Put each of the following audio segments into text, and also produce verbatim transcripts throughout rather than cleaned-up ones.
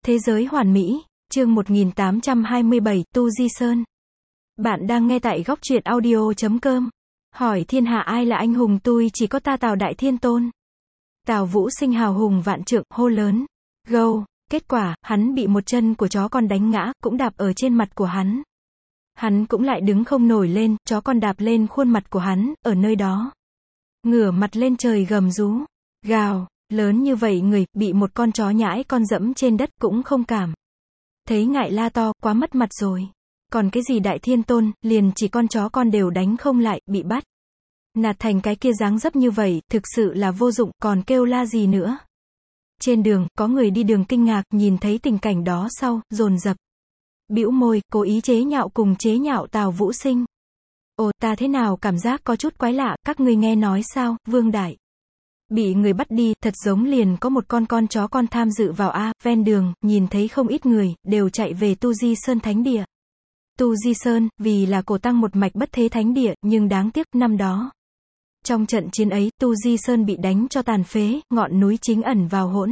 Thế giới hoàn mỹ, chương một nghìn tám trăm hai mươi bảy, Tu Di Sơn. Bạn đang nghe tại góc truyện audio chấm com. Hỏi thiên hạ ai là anh hùng, tôi chỉ có ta Tào Đại Thiên Tôn. Tào Vũ Sinh hào hùng vạn trượng, hô lớn. Gâu, kết quả, hắn bị một chân của chó con đánh ngã, cũng đạp ở trên mặt của hắn. Hắn cũng lại đứng không nổi lên, chó con đạp lên khuôn mặt của hắn, ở nơi đó. Ngửa mặt lên trời gầm rú. Gào, lớn như vậy người, bị một con chó nhãi con dẫm trên đất cũng không cảm. Thấy ngại la to, quá mất mặt rồi. Còn cái gì Đại Thiên Tôn, liền chỉ con chó con đều đánh không lại, bị bắt. Nạt thành cái kia dáng dấp như vậy, thực sự là vô dụng, còn kêu la gì nữa. Trên đường, có người đi đường kinh ngạc, nhìn thấy tình cảnh đó sau, dồn dập bĩu môi, cố ý chế nhạo cùng chế nhạo Tào Vũ Sinh. Ồ, ta thế nào cảm giác có chút quái lạ, các ngươi nghe nói sao, Vương Đại bị người bắt đi, thật giống liền có một con con chó con tham dự vào a, ven đường, nhìn thấy không ít người, đều chạy về Tu Di Sơn Thánh Địa. Tu Di Sơn, vì là cổ tăng một mạch bất thế thánh địa, nhưng đáng tiếc, năm đó. Trong trận chiến ấy, Tu Di Sơn bị đánh cho tàn phế, ngọn núi chính ẩn vào hỗn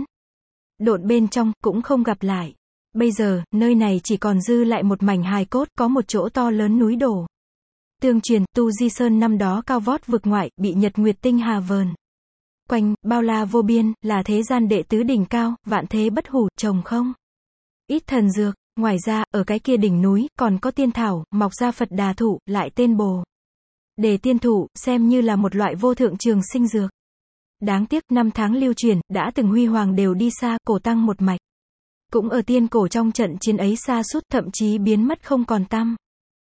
độn bên trong, cũng không gặp lại. Bây giờ, nơi này chỉ còn dư lại một mảnh hài cốt, có một chỗ to lớn núi đổ. Tương truyền, Tu Di Sơn năm đó cao vót vực ngoại, bị nhật nguyệt tinh hà vờn quanh, bao la vô biên, là thế gian đệ tứ đỉnh cao, vạn thế bất hủ, trồng không ít thần dược. Ngoài ra, ở cái kia đỉnh núi, còn có tiên thảo, mọc ra Phật Đà thụ, lại tên Bồ Đề tiên thụ, xem như là một loại vô thượng trường sinh dược. Đáng tiếc, năm tháng lưu truyền, đã từng huy hoàng đều đi xa, cổ tăng một mạch. Cũng ở tiên cổ trong trận chiến ấy sa sút, thậm chí biến mất không còn tăm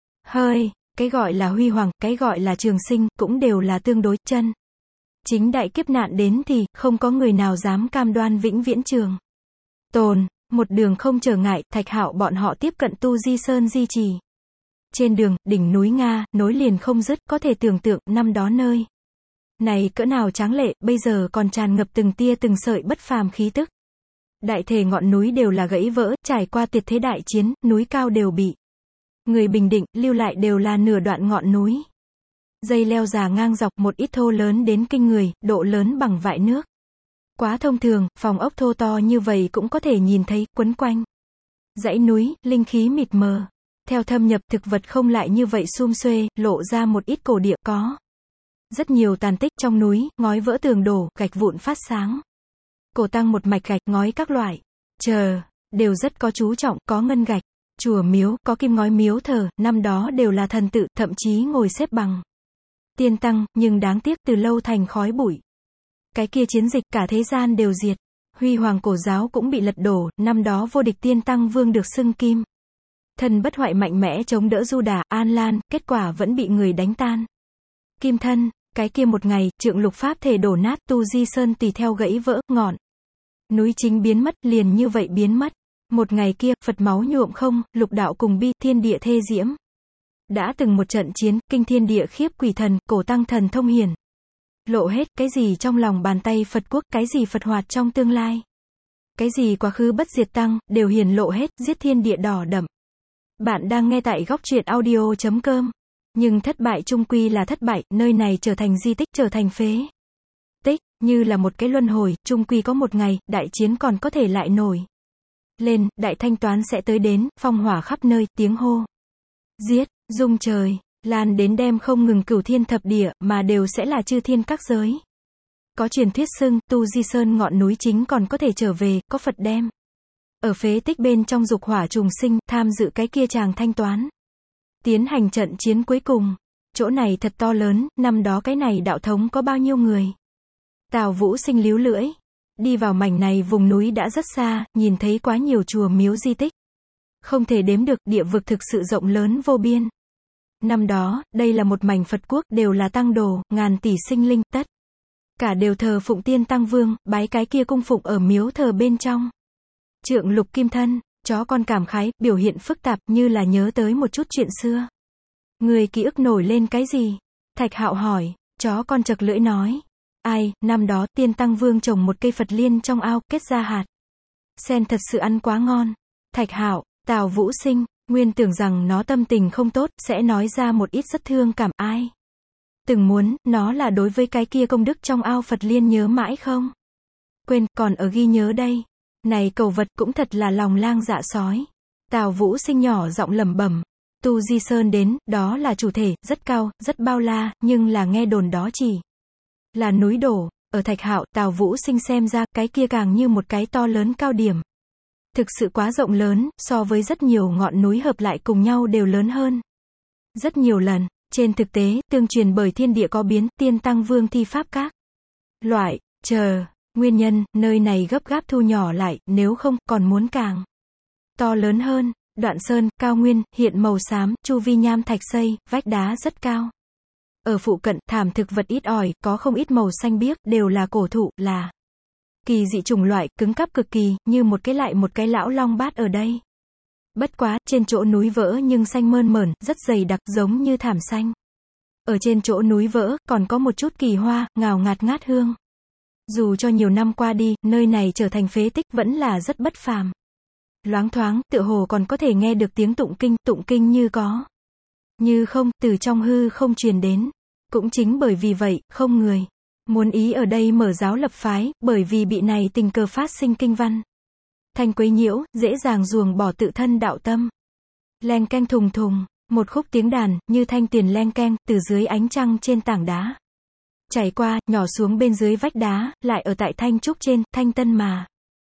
hơi. Cái gọi là huy hoàng, cái gọi là trường sinh, cũng đều là tương đối, chân chính đại kiếp nạn đến thì, không có người nào dám cam đoan vĩnh viễn trường tồn. Một đường không trở ngại, Thạch Hạo bọn họ tiếp cận Tu Di Sơn di trì. Trên đường, đỉnh núi Nga, nối liền không dứt, có thể tưởng tượng, năm đó nơi này cỡ nào tráng lệ, bây giờ còn tràn ngập từng tia từng sợi bất phàm khí tức. Đại thể ngọn núi đều là gãy vỡ, trải qua tuyệt thế đại chiến, núi cao đều bị người bình định, lưu lại đều là nửa đoạn ngọn núi. Dây leo già ngang dọc, một ít thô lớn đến kinh người, độ lớn bằng vại nước. Quá thông thường, phòng ốc thô to như vậy cũng có thể nhìn thấy, quấn quanh dãy núi, linh khí mịt mờ. Theo thâm nhập, thực vật không lại như vậy sum xuê, lộ ra một ít cổ địa, có rất nhiều tàn tích trong núi, ngói vỡ tường đổ, gạch vụn phát sáng. Cổ tăng một mạch gạch, ngói các loại, chờ, đều rất có chú trọng, có ngân gạch, chùa miếu, có kim ngói miếu thờ, năm đó đều là thần tự, thậm chí ngồi xếp bằng tiên tăng, nhưng đáng tiếc, từ lâu thành khói bụi. Cái kia chiến dịch cả thế gian đều diệt. Huy hoàng cổ giáo cũng bị lật đổ, năm đó vô địch tiên tăng vương được xưng kim thân bất hoại mạnh mẽ chống đỡ Du Đà, An Lan, kết quả vẫn bị người đánh tan. Kim thân, cái kia một ngày, trượng lục pháp thể đổ nát, Tu Di Sơn tùy theo gãy vỡ, ngọn núi chính biến mất, liền như vậy biến mất. Một ngày kia, Phật máu nhuộm không, lục đạo cùng bi, thiên địa thê diễm. Đã từng một trận chiến, kinh thiên địa khiếp quỷ thần, cổ tăng thần thông hiển lộ hết, cái gì trong lòng bàn tay Phật quốc, cái gì Phật hoạt trong tương lai, cái gì quá khứ bất diệt tăng, đều hiển lộ hết, giết thiên địa đỏ đậm. Bạn đang nghe tại góc truyện audio chấm com. Nhưng thất bại chung quy là thất bại, nơi này trở thành di tích, trở thành phế tích, như là một cái luân hồi, chung quy có một ngày, đại chiến còn có thể lại nổi lên, đại thanh toán sẽ tới đến, phong hỏa khắp nơi, tiếng hô giết rung trời, lan đến đem không ngừng cửu thiên thập địa, mà đều sẽ là chư thiên các giới. Có truyền thuyết xưng, Tu Di Sơn ngọn núi chính còn có thể trở về, có Phật đem ở phế tích bên trong dục hỏa trùng sinh, tham dự cái kia chàng thanh toán, tiến hành trận chiến cuối cùng. Chỗ này thật to lớn, năm đó cái này đạo thống có bao nhiêu người. Tào Vũ Sinh líu lưỡi, đi vào mảnh này vùng núi đã rất xa, nhìn thấy quá nhiều chùa miếu di tích, không thể đếm được, địa vực thực sự rộng lớn vô biên. Năm đó, đây là một mảnh Phật quốc, đều là tăng đồ, ngàn tỷ sinh linh, tất cả đều thờ phụng tiên tăng vương, bái cái kia cung phụng ở miếu thờ bên trong. Trượng lục kim thân, chó con cảm khái, biểu hiện phức tạp, như là nhớ tới một chút chuyện xưa. Người ký ức nổi lên cái gì? Thạch Hạo hỏi. Chó con chật lưỡi nói. Ai, năm đó, tiên tăng vương trồng một cây Phật liên trong ao, kết ra hạt sen, thật sự ăn quá ngon. Thạch Hạo, Tào Vũ Sinh, nguyên tưởng rằng nó tâm tình không tốt, sẽ nói ra một ít rất thương cảm. Ai từng muốn, nó là đối với cái kia công đức trong ao Phật liên nhớ mãi không quên, còn ở ghi nhớ đây. Này cầu vật cũng thật là lòng lang dạ sói. Tào Vũ Sinh nhỏ giọng lẩm bẩm. Tu Di Sơn đến, đó là chủ thể, rất cao, rất bao la, nhưng là nghe đồn đó chỉ là núi đổ. Ở Thạch Hạo, Tào Vũ Sinh xem ra, cái kia càng như một cái to lớn cao điểm. Thực sự quá rộng lớn, so với rất nhiều ngọn núi hợp lại cùng nhau đều lớn hơn. Rất nhiều lần, trên thực tế, tương truyền bởi thiên địa có biến, tiên tăng vương thi pháp các loại, chờ, nguyên nhân, nơi này gấp gáp thu nhỏ lại, nếu không, còn muốn càng to lớn hơn. Đoạn sơn, cao nguyên, hiện màu xám, chu vi nham thạch xây, vách đá rất cao. Ở phụ cận, thảm thực vật ít ỏi, có không ít màu xanh biếc, đều là cổ thụ, là kỳ dị chủng loại, cứng cáp cực kỳ, như một cái lại một cái lão long bát ở đây. Bất quá, trên chỗ núi vỡ nhưng xanh mơn mởn, rất dày đặc, giống như thảm xanh. Ở trên chỗ núi vỡ, còn có một chút kỳ hoa, ngào ngạt ngát hương. Dù cho nhiều năm qua đi, nơi này trở thành phế tích, vẫn là rất bất phàm. Loáng thoáng, tựa hồ còn có thể nghe được tiếng tụng kinh, tụng kinh như có, như không, từ trong hư không truyền đến. Cũng chính bởi vì vậy, không người muốn ý ở đây mở giáo lập phái, bởi vì bị này tình cờ phát sinh kinh văn thanh quấy nhiễu, dễ dàng ruồng bỏ tự thân đạo tâm. Leng keng thùng thùng, một khúc tiếng đàn, như thanh tiền leng keng, từ dưới ánh trăng trên tảng đá chảy qua, nhỏ xuống bên dưới vách đá, lại ở tại thanh trúc trên, thanh tân mà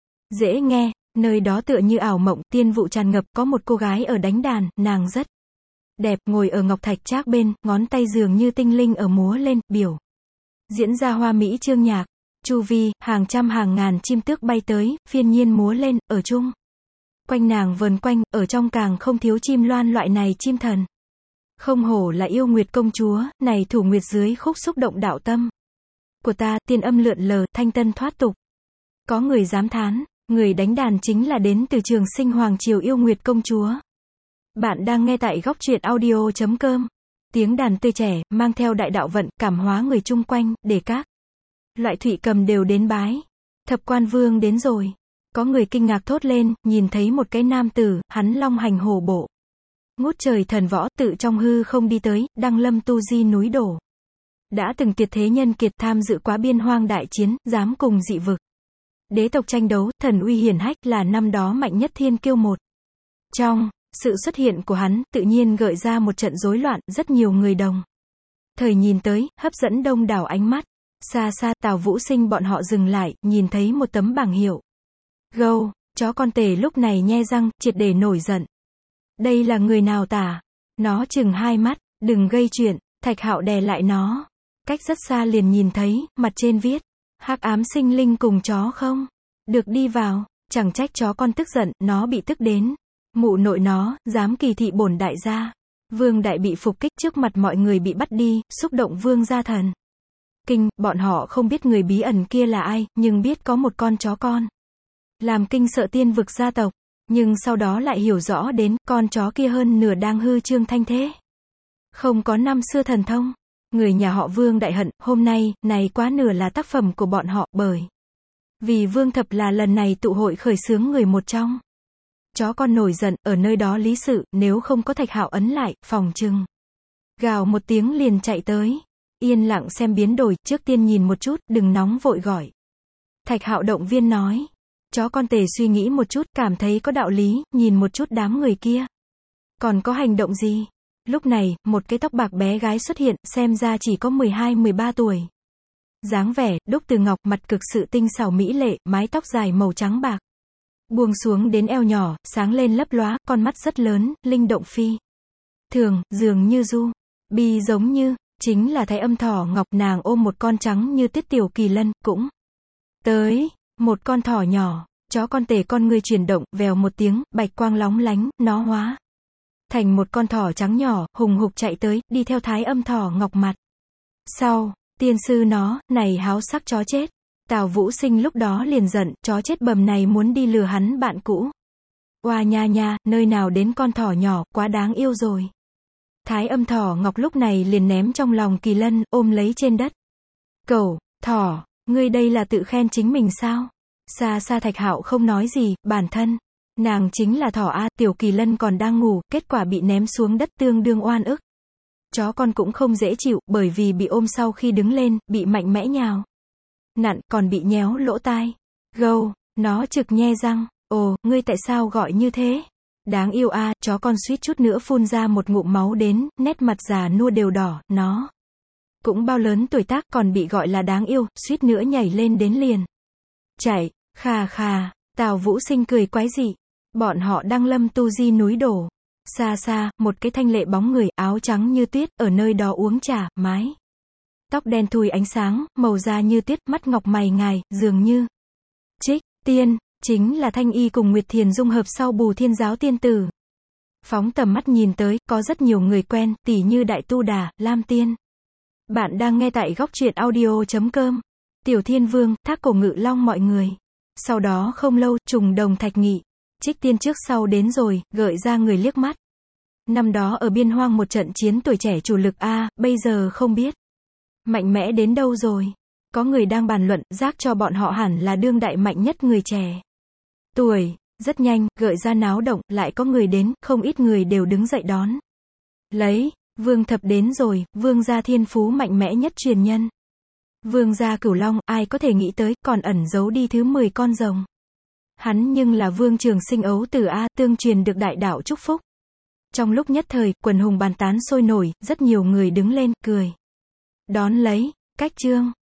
dễ nghe. Nơi đó tựa như ảo mộng, tiên vụ tràn ngập, có một cô gái ở đánh đàn, nàng rất đẹp, ngồi ở ngọc thạch trác bên, ngón tay dường như tinh linh ở múa lên, biểu diễn ra hoa mỹ chương nhạc. Chu vi, hàng trăm hàng ngàn chim tước bay tới, phiên nhiên múa lên, ở chung quanh nàng vờn quanh, ở trong càng không thiếu chim loan loại này chim thần. Không hổ là yêu nguyệt công chúa, này thủ nguyệt dưới khúc xúc động đạo tâm của ta, tiên âm lượn lờ, thanh tân thoát tục. Có người dám thán, người đánh đàn chính là đến từ Trường Sinh Hoàng Triều yêu nguyệt công chúa. Bạn đang nghe tại góc truyện audio chấm com. Tiếng đàn tươi trẻ, mang theo đại đạo vận, cảm hóa người chung quanh, để các loại thụy cầm đều đến bái. Thập quan vương đến rồi. Có người kinh ngạc thốt lên, nhìn thấy một cái nam tử, hắn long hành hổ bộ. Ngút trời thần võ, tự trong hư không đi tới, đăng lâm tu di núi đổ. Đã từng tuyệt thế nhân kiệt tham dự quá biên hoang đại chiến, dám cùng dị vực đế tộc tranh đấu, thần uy hiển hách, là năm đó mạnh nhất thiên kiêu một trong. Sự xuất hiện của hắn, tự nhiên gợi ra một trận rối loạn, rất nhiều người đồng thời nhìn tới, hấp dẫn đông đảo ánh mắt. Xa xa, Tào Vũ Sinh bọn họ dừng lại, nhìn thấy một tấm bảng hiệu. Gâu, chó con tể lúc này nhe răng, triệt để nổi giận. Đây là người nào tả? Nó chừng hai mắt, đừng gây chuyện. Thạch Hạo đè lại nó. Cách rất xa liền nhìn thấy, mặt trên viết. Hắc ám sinh linh cùng chó không được đi vào. Chẳng trách chó con tức giận, nó bị tức đến mụ nội nó, dám kỳ thị bổn đại gia. Vương đại bị phục kích trước mặt mọi người bị bắt đi, xúc động vương gia thần kinh. Bọn họ không biết người bí ẩn kia là ai, nhưng biết có một con chó con làm kinh sợ tiên vực gia tộc. Nhưng sau đó lại hiểu rõ đến, con chó kia hơn nửa đang hư trương thanh thế, không có năm xưa thần thông. Người nhà họ Vương đại hận, hôm nay, này quá nửa là tác phẩm của bọn họ, bởi vì Vương Thập là lần này tụ hội khởi xướng người một trong. Chó con nổi giận, ở nơi đó lý sự, nếu không có Thạch Hạo ấn lại, phòng trừng gào một tiếng liền chạy tới. Yên lặng xem biến đổi, trước tiên nhìn một chút, đừng nóng vội gọi. Thạch Hạo động viên nói. Chó con tề suy nghĩ một chút, cảm thấy có đạo lý, nhìn một chút đám người kia. Còn có hành động gì? Lúc này, một cái tóc bạc bé gái xuất hiện, xem ra chỉ có mười hai mười ba tuổi. Dáng vẻ, đúc từ ngọc, mặt cực sự tinh xảo mỹ lệ, mái tóc dài màu trắng bạc. Buông xuống đến eo nhỏ, sáng lên lấp lóa, con mắt rất lớn, linh động phi thường, dường như du bi giống như, chính là Thái Âm thỏ ngọc. Nàng ôm một con trắng như tiết tiểu kỳ lân, cũng tới, một con thỏ nhỏ. Chó con tể con người chuyển động, vèo một tiếng, bạch quang lóng lánh, nó hóa thành một con thỏ trắng nhỏ, hùng hục chạy tới, đi theo Thái Âm thỏ ngọc mặt sau. Tiên sư nó, này háo sắc chó chết. Tào Vũ Sinh lúc đó liền giận, chó chết bầm này muốn đi lừa hắn bạn cũ. Oa nha nha, nơi nào đến con thỏ nhỏ, quá đáng yêu rồi. Thái Âm thỏ ngọc lúc này liền ném trong lòng kỳ lân, ôm lấy trên đất. Cẩu, thỏ, ngươi đây là tự khen chính mình sao? Xa xa Thạch Hạo không nói gì, bản thân nàng chính là thỏ a. Tiểu kỳ lân còn đang ngủ, kết quả bị ném xuống đất, tương đương oan ức. Chó con cũng không dễ chịu, bởi vì bị ôm sau khi đứng lên, bị mạnh mẽ nhào nặn, còn bị nhéo lỗ tai. Gâu, Nó trực nhe răng, ồ, ngươi tại sao gọi như thế? Đáng yêu a, à, chó con suýt chút nữa phun ra một ngụm máu đến, nét mặt già nua đều đỏ, nó cũng bao lớn tuổi tác còn bị gọi là đáng yêu, suýt nữa nhảy lên đến liền. Chạy, khà khà, Tào Vũ Sinh cười quái dị. Bọn họ đang lâm tu di núi đổ. Xa xa, một cái thanh lệ bóng người, áo trắng như tuyết, ở nơi đó uống trà, mái tóc đen thui ánh sáng, màu da như tuyết, mắt ngọc mày ngài, dường như Trích Tiên, chính là Thanh Y cùng Nguyệt Thiền dung hợp sau Bù Thiên giáo tiên tử. Phóng tầm mắt nhìn tới, có rất nhiều người quen, tỉ như Đại Tu Đà, Lam Tiên. Bạn đang nghe tại góc truyện audio chấm com. Tiểu Thiên Vương, Thác Cổ Ngự Long mọi người. Sau đó không lâu, Trùng Đồng Thạch Nghị. Trích Tiên trước sau đến rồi, gợi ra người liếc mắt. Năm đó ở biên hoang một trận chiến tuổi trẻ chủ lực A, bây giờ không biết mạnh mẽ đến đâu rồi. Có người đang bàn luận, giác cho bọn họ hẳn là đương đại mạnh nhất người trẻ tuổi. Rất nhanh, gợi ra náo động, lại có người đến, không ít người đều đứng dậy đón lấy. Vương Thập đến rồi, vương gia thiên phú mạnh mẽ nhất truyền nhân. Vương gia Cửu Long, ai có thể nghĩ tới, còn ẩn giấu đi thứ mười con rồng. Hắn nhưng là vương trường sinh ấu tử A, tương truyền được đại đạo chúc phúc. Trong lúc nhất thời, quần hùng bàn tán sôi nổi, rất nhiều người đứng lên, cười đón lấy. Cách chương